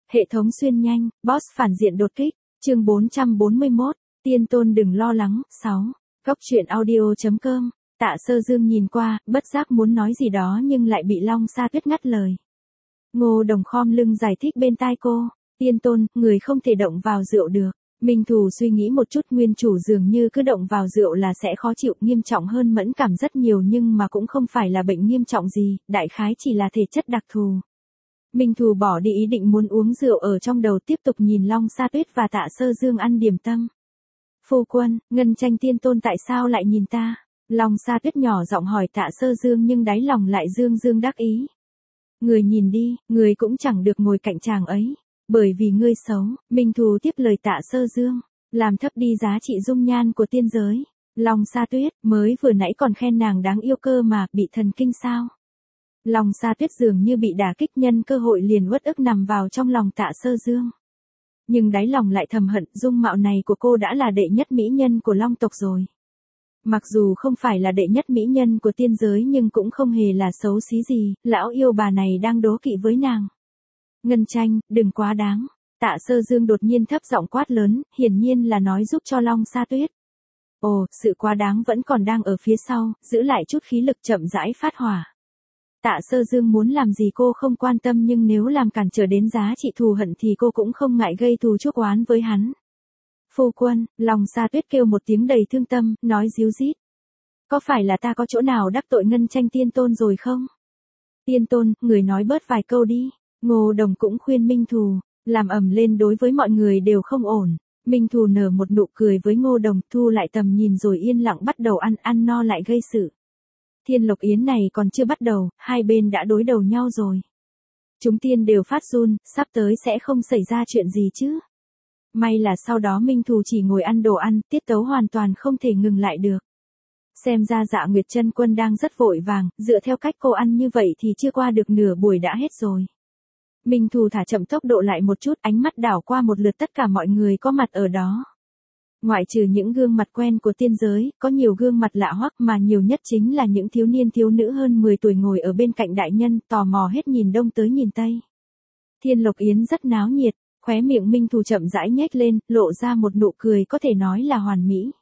Hệ thống xuyên nhanh, boss phản diện đột kích, chương 441, tiên tôn đừng lo lắng, 6. Góc truyện audio.com, Tạ Sơ Dương nhìn qua, bất giác muốn nói gì đó nhưng lại bị Long Sa Tuyết ngắt lời. Ngô Đồng khom lưng giải thích bên tai cô, tiên tôn, người không thể động vào rượu được. Minh Thù suy nghĩ một chút, nguyên chủ dường như cứ động vào rượu là sẽ khó chịu, nghiêm trọng hơn mẫn cảm rất nhiều nhưng mà cũng không phải là bệnh nghiêm trọng gì, đại khái chỉ là thể chất đặc thù. Minh Thù bỏ đi ý định muốn uống rượu ở trong đầu, tiếp tục nhìn Long Sa Tuyết và Tạ Sơ Dương ăn điểm tâm. Phu quân, Ngân Tranh tiên tôn tại sao lại nhìn ta? Long Sa Tuyết nhỏ giọng hỏi Tạ Sơ Dương nhưng đáy lòng lại dương dương đắc ý. Người nhìn đi, người cũng chẳng được ngồi cạnh chàng ấy. Bởi vì ngươi xấu, Minh Thù tiếp lời Tạ Sơ Dương, làm thấp đi giá trị dung nhan của tiên giới. Long Sa Tuyết, mới vừa nãy còn khen nàng đáng yêu cơ mà, bị thần kinh sao? Long Sa Tuyết dường như bị đả kích, nhân cơ hội liền uất ức nằm vào trong lòng Tạ Sơ Dương. Nhưng đáy lòng lại thầm hận, dung mạo này của cô đã là đệ nhất mỹ nhân của Long tộc rồi. Mặc dù không phải là đệ nhất mỹ nhân của tiên giới nhưng cũng không hề là xấu xí gì, lão yêu bà này đang đố kỵ với nàng. Ngân Tranh, đừng quá đáng. Tạ Sơ Dương đột nhiên thấp giọng quát lớn, hiển nhiên là nói giúp cho Long Sa Tuyết. Ồ, sự quá đáng vẫn còn đang ở phía sau, giữ lại chút khí lực chậm rãi phát hỏa. Tạ Sơ Dương muốn làm gì cô không quan tâm nhưng nếu làm cản trở đến giá trị thù hận thì cô cũng không ngại gây thù chuốc oán với hắn. Phu quân, Long Sa Tuyết kêu một tiếng đầy thương tâm, nói díu dít. Có phải là ta có chỗ nào đắc tội Ngân Tranh tiên tôn rồi không? Tiên tôn, người nói bớt vài câu đi. Ngô Đồng cũng khuyên Minh Thù, làm ầm lên đối với mọi người đều không ổn. Minh Thù nở một nụ cười với Ngô Đồng, thu lại tầm nhìn rồi yên lặng bắt đầu ăn no lại gây sự. Thiên Lộc Yến này còn chưa bắt đầu, hai bên đã đối đầu nhau rồi. Chúng tiên đều phát run, sắp tới sẽ không xảy ra chuyện gì chứ. May là sau đó Minh Thù chỉ ngồi ăn đồ ăn, tiết tấu hoàn toàn không thể ngừng lại được. Xem ra Dạ Nguyệt Chân Quân đang rất vội vàng, dựa theo cách cô ăn như vậy thì chưa qua được nửa buổi đã hết rồi. Minh Thù thả chậm tốc độ lại một chút, ánh mắt đảo qua một lượt tất cả mọi người có mặt ở đó. Ngoại trừ những gương mặt quen của tiên giới, có nhiều gương mặt lạ hoắc mà nhiều nhất chính là những thiếu niên thiếu nữ hơn 10 tuổi ngồi ở bên cạnh đại nhân, tò mò hết nhìn đông tới nhìn tây. Thiên Lộc Yến rất náo nhiệt, khóe miệng Minh Thù chậm rãi nhếch lên, lộ ra một nụ cười có thể nói là hoàn mỹ.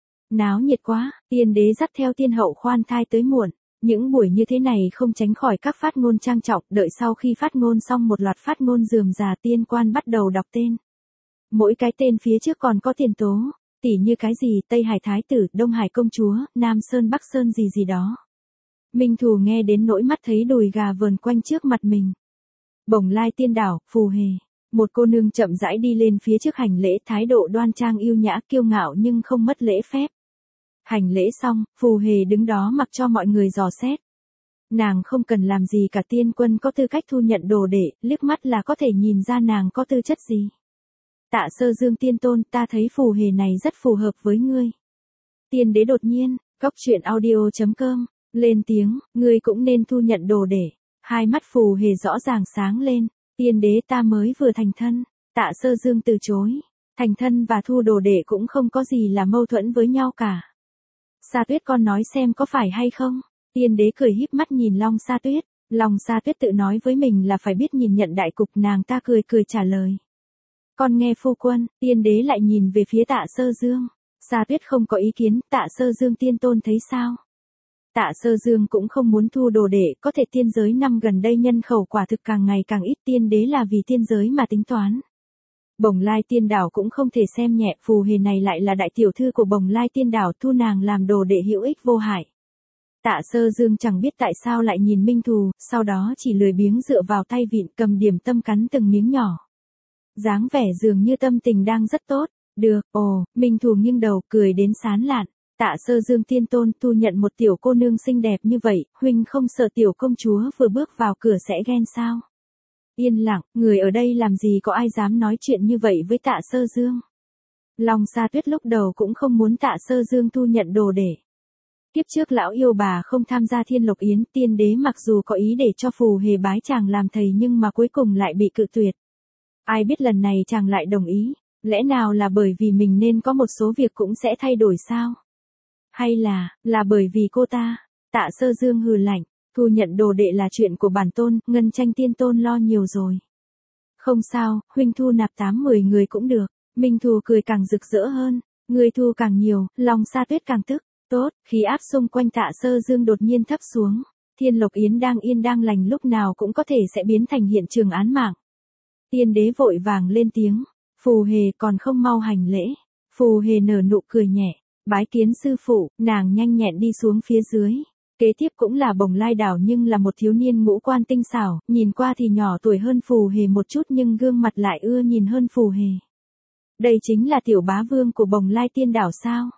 Náo nhiệt quá, tiên đế dắt theo tiên hậu khoan thai tới muộn. Những buổi như thế này không tránh khỏi các phát ngôn trang trọng, đợi sau khi phát ngôn xong một loạt phát ngôn rườm rà, tiên quan bắt đầu đọc tên. Mỗi cái tên phía trước còn có tiền tố, tỉ như cái gì Tây Hải Thái Tử, Đông Hải Công Chúa, Nam Sơn Bắc Sơn gì gì đó. Minh Thù nghe đến nỗi mắt thấy đùi gà vờn quanh trước mặt mình. Bồng Lai Tiên Đảo, Phù Hề. Một cô nương chậm rãi đi lên phía trước hành lễ, thái độ đoan trang yêu nhã kiêu ngạo nhưng không mất lễ phép. Hành lễ xong, Phù Hề đứng đó mặc cho mọi người dò xét. Nàng không cần làm gì cả, tiên quân có tư cách thu nhận đồ đệ, liếc mắt là có thể nhìn ra nàng có tư chất gì. Tạ Sơ Dương tiên tôn, ta thấy Phù Hề này rất phù hợp với ngươi. Tiên đế đột nhiên, góc truyện audio.com, lên tiếng, ngươi cũng nên thu nhận đồ đệ. Hai mắt Phù Hề rõ ràng sáng lên, tiên đế ta mới vừa thành thân. Tạ Sơ Dương từ chối, thành thân và thu đồ đệ cũng không có gì là mâu thuẫn với nhau cả. Sa Tuyết con nói xem có phải hay không? Tiên đế cười híp mắt nhìn Long Sa Tuyết. Long Sa Tuyết tự nói với mình là phải biết nhìn nhận đại cục, nàng ta cười cười trả lời. Con nghe phu quân. Tiên đế lại nhìn về phía Tạ Sơ Dương. Sa Tuyết không có ý kiến, Tạ Sơ Dương tiên tôn thấy sao? Tạ Sơ Dương cũng không muốn thu đồ đệ, có thể tiên giới năm gần đây nhân khẩu quả thực càng ngày càng ít, tiên đế là vì tiên giới mà tính toán. Bồng Lai Tiên Đảo cũng không thể xem nhẹ, Phù Hề này lại là đại tiểu thư của Bồng Lai Tiên Đảo, thu nàng làm đồ đệ hữu ích vô hại. Tạ Sơ Dương chẳng biết tại sao lại nhìn Minh Thù, sau đó chỉ lười biếng dựa vào tay vịn cầm điểm tâm cắn từng miếng nhỏ. Dáng vẻ dường như tâm tình đang rất tốt. Được, Minh Thù nghiêng đầu cười đến sán lạn. Tạ Sơ Dương tiên tôn, thu nhận một tiểu cô nương xinh đẹp như vậy, huynh không sợ tiểu công chúa vừa bước vào cửa sẽ ghen sao? Yên lặng, người ở đây làm gì có ai dám nói chuyện như vậy với Tạ Sơ Dương. Long Sa Tuyết lúc đầu cũng không muốn Tạ Sơ Dương thu nhận đồ đệ. Kiếp trước lão yêu bà không tham gia Thiên Lộc Yến, tiên đế mặc dù có ý để cho Phù Hề bái chàng làm thầy nhưng mà cuối cùng lại bị cự tuyệt. Ai biết lần này chàng lại đồng ý, lẽ nào là bởi vì mình nên có một số việc cũng sẽ thay đổi sao? Hay là bởi vì cô ta? Tạ Sơ Dương hừ lạnh, thu nhận đồ đệ là chuyện của bản tôn, Ngân Tranh tiên tôn lo nhiều rồi. Không sao, huynh thu nạp 8-10 người cũng được. Minh Thù cười càng rực rỡ hơn. Người thu càng nhiều, lòng Sa Tuyết càng tức. Tốt, khí áp xung quanh Tạ Sơ Dương đột nhiên thấp xuống. Thiên Lộc Yến đang yên đang lành lúc nào cũng có thể sẽ biến thành hiện trường án mạng. Tiên đế vội vàng lên tiếng. Phù Hề còn không mau hành lễ. Phù Hề nở nụ cười nhẹ. Bái kiến sư phụ, nàng nhanh nhẹn đi xuống phía dưới. Kế tiếp cũng là Bồng Lai đảo nhưng là một thiếu niên ngũ quan tinh xảo, nhìn qua thì nhỏ tuổi hơn Phù Hề một chút nhưng gương mặt lại ưa nhìn hơn Phù Hề. Đây chính là tiểu bá vương của Bồng Lai tiên đảo sao?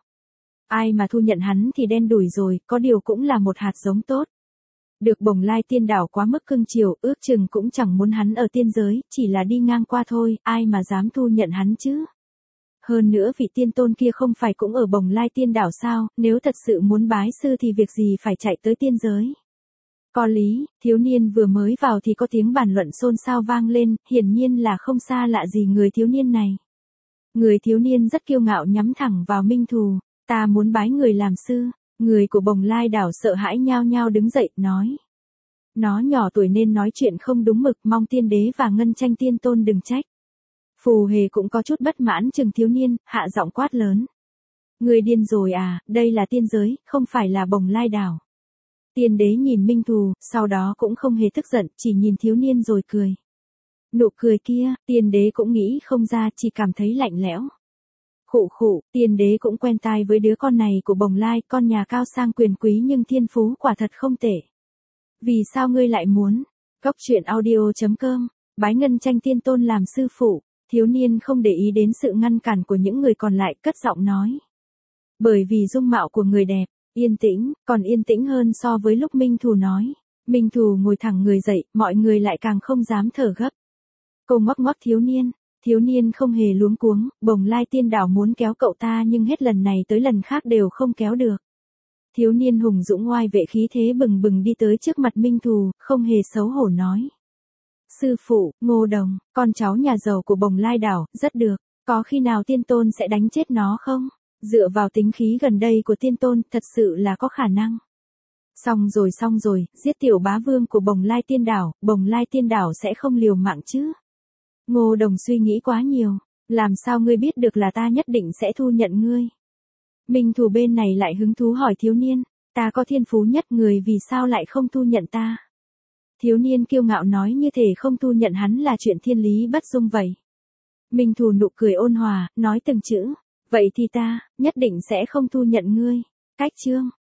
Ai mà thu nhận hắn thì đen đủi rồi, có điều cũng là một hạt giống tốt. Được Bồng Lai tiên đảo quá mức cưng chiều, ước chừng cũng chẳng muốn hắn ở tiên giới, chỉ là đi ngang qua thôi, ai mà dám thu nhận hắn chứ? Hơn nữa vị tiên tôn kia không phải cũng ở Bồng Lai tiên đảo sao, nếu thật sự muốn bái sư thì việc gì phải chạy tới tiên giới. Có lý, thiếu niên vừa mới vào thì có tiếng bàn luận xôn xao vang lên, hiển nhiên là không xa lạ gì người thiếu niên này. Người thiếu niên rất kiêu ngạo nhắm thẳng vào Minh Thù, ta muốn bái người làm sư. Người của Bồng Lai đảo sợ hãi nhao nhao đứng dậy, nói. Nó nhỏ tuổi nên nói chuyện không đúng mực, mong tiên đế và Ngân Tranh tiên tôn đừng trách. Phù Hề cũng có chút bất mãn chừng thiếu niên, hạ giọng quát lớn. Người điên rồi à, đây là tiên giới, không phải là Bồng Lai đảo. Tiên đế nhìn Minh Thù, sau đó cũng không hề tức giận, chỉ nhìn thiếu niên rồi cười. Nụ cười kia, tiên đế cũng nghĩ không ra, chỉ cảm thấy lạnh lẽo. Khụ khụ, tiên đế cũng quen tai với đứa con này của Bồng Lai, con nhà cao sang quyền quý nhưng thiên phú quả thật không tệ. Vì sao ngươi lại muốn? Góc truyện audio.com, bái Ngân Tranh tiên tôn làm sư phụ. Thiếu niên không để ý đến sự ngăn cản của những người còn lại, cất giọng nói. Bởi vì dung mạo của người đẹp, yên tĩnh, còn yên tĩnh hơn so với lúc Minh Thù nói. Minh Thù ngồi thẳng người dậy, mọi người lại càng không dám thở gấp. Cô ngoắc ngoắc thiếu niên không hề luống cuống, Bồng Lai tiên đảo muốn kéo cậu ta nhưng hết lần này tới lần khác đều không kéo được. Thiếu niên hùng dũng oai vệ khí thế bừng bừng đi tới trước mặt Minh Thù, không hề xấu hổ nói. Sư phụ, Ngô Đồng, con cháu nhà giàu của Bồng Lai đảo, rất được, có khi nào tiên tôn sẽ đánh chết nó không? Dựa vào tính khí gần đây của tiên tôn, thật sự là có khả năng. Xong rồi, giết tiểu bá vương của Bồng Lai tiên đảo sẽ không liều mạng chứ? Ngô Đồng suy nghĩ quá nhiều, làm sao ngươi biết được là ta nhất định sẽ thu nhận ngươi? Minh Thù bên này lại hứng thú hỏi thiếu niên, ta có thiên phú nhất người vì sao lại không thu nhận ta? Thiếu niên kiêu ngạo nói như thể không thu nhận hắn là chuyện thiên lý bất dung vậy. Minh Thù nụ cười ôn hòa, nói từng chữ, vậy thì ta, nhất định sẽ không thu nhận ngươi. Cách chương.